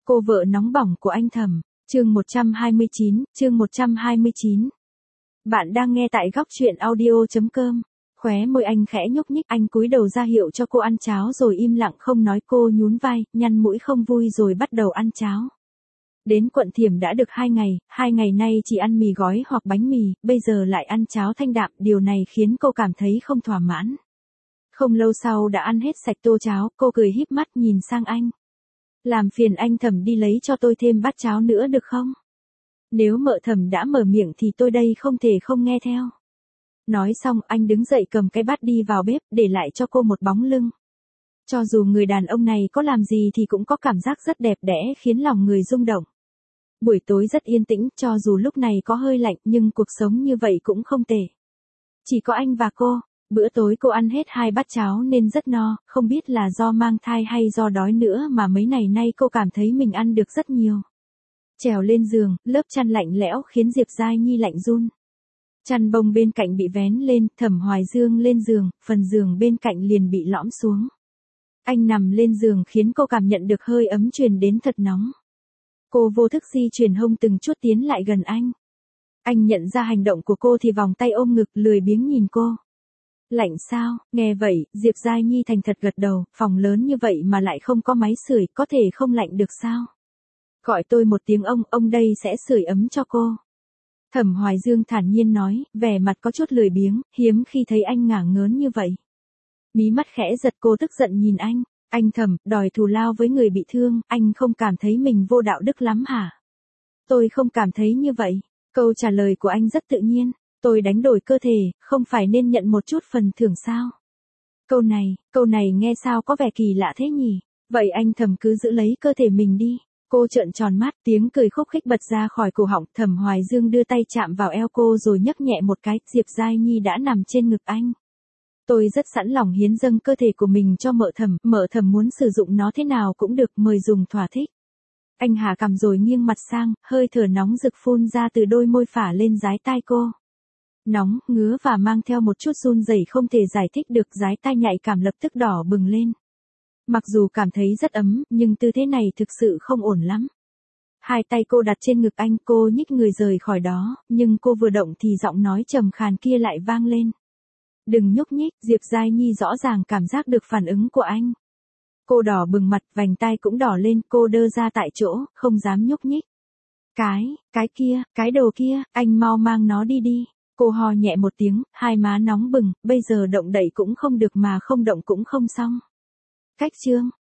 Cô vợ nóng bỏng của anh Thẩm, chương 129. Bạn đang nghe tại góc truyện audio.com. Khóe môi anh khẽ nhúc nhích, anh cúi đầu ra hiệu cho cô ăn cháo rồi im lặng không nói. Cô nhún vai, nhăn mũi không vui rồi bắt đầu ăn cháo. Đến Quận Thiểm đã được 2 ngày nay chỉ ăn mì gói hoặc bánh mì, bây giờ lại ăn cháo thanh đạm, điều này khiến cô cảm thấy không thỏa mãn. Không lâu sau đã ăn hết sạch tô cháo, cô cười híp mắt nhìn sang anh. Làm phiền anh Thẩm đi lấy cho tôi thêm bát cháo nữa được không? Nếu mợ Thẩm đã mở miệng thì tôi đây không thể không nghe theo. Nói xong anh đứng dậy cầm cái bát đi vào bếp, để lại cho cô một bóng lưng. Cho dù người đàn ông này có làm gì thì cũng có cảm giác rất đẹp đẽ khiến lòng người rung động. Buổi tối rất yên tĩnh, cho dù lúc này có hơi lạnh nhưng cuộc sống như vậy cũng không tệ. Chỉ có anh và cô. Bữa tối cô ăn hết 2 bát cháo nên rất no, không biết là do mang thai hay do đói nữa mà mấy ngày nay cô cảm thấy mình ăn được rất nhiều. Trèo lên giường, lớp chăn lạnh lẽo khiến Diệp Giai Nhi lạnh run. Chăn bông bên cạnh bị vén lên, Thẩm Hoài Dương lên giường, phần giường bên cạnh liền bị lõm xuống. Anh nằm lên giường khiến cô cảm nhận được hơi ấm truyền đến thật nóng. Cô vô thức di chuyển hông từng chút tiến lại gần anh. Anh nhận ra hành động của cô thì vòng tay ôm ngực lười biếng nhìn cô. Lạnh sao? Nghe vậy, Diệp Giai Nhi thành thật gật đầu, phòng lớn như vậy mà lại không có máy sưởi, có thể không lạnh được sao? Gọi tôi một tiếng ông đây sẽ sưởi ấm cho cô. Thẩm Hoài Dương thản nhiên nói, vẻ mặt có chút lười biếng, hiếm khi thấy anh ngả ngớn như vậy. Mí mắt khẽ giật, cô tức giận nhìn anh Thẩm, đòi thù lao với người bị thương, anh không cảm thấy mình vô đạo đức lắm hả? Tôi không cảm thấy như vậy. Câu trả lời của anh rất tự nhiên. Tôi đánh đổi cơ thể, không phải nên nhận một chút phần thưởng sao? Câu này nghe sao có vẻ kỳ lạ thế nhỉ? Vậy anh Thẩm cứ giữ lấy cơ thể mình đi. Cô trợn tròn mắt, tiếng cười khúc khích bật ra khỏi cổ họng. Thẩm Hoài Dương đưa tay chạm vào eo cô rồi nhấc nhẹ một cái, Diệp Giai Nhi đã nằm trên ngực anh. Tôi rất sẵn lòng hiến dâng cơ thể của mình cho mợ Thẩm muốn sử dụng nó thế nào cũng được, mời dùng thỏa thích. Anh hạ cằm rồi nghiêng mặt sang, hơi thở nóng rực phun ra từ đôi môi phả lên dái tai cô. Nóng, ngứa và mang theo một chút run rẩy không thể giải thích được, dái tai nhạy cảm lập tức đỏ bừng lên. Mặc dù cảm thấy rất ấm, nhưng tư thế này thực sự không ổn lắm. Hai tay cô đặt trên ngực anh, cô nhích người rời khỏi đó, nhưng cô vừa động thì giọng nói trầm khàn kia lại vang lên. Đừng nhúc nhích, Diệp Giai Nhi rõ ràng cảm giác được phản ứng của anh. Cô đỏ bừng mặt, vành tai cũng đỏ lên, cô đơ ra tại chỗ, không dám nhúc nhích. Cái đồ kia, anh mau mang nó đi. Cô ho nhẹ một tiếng, hai má nóng bừng, bây giờ động đậy cũng không được mà không động cũng không xong. Cách chương,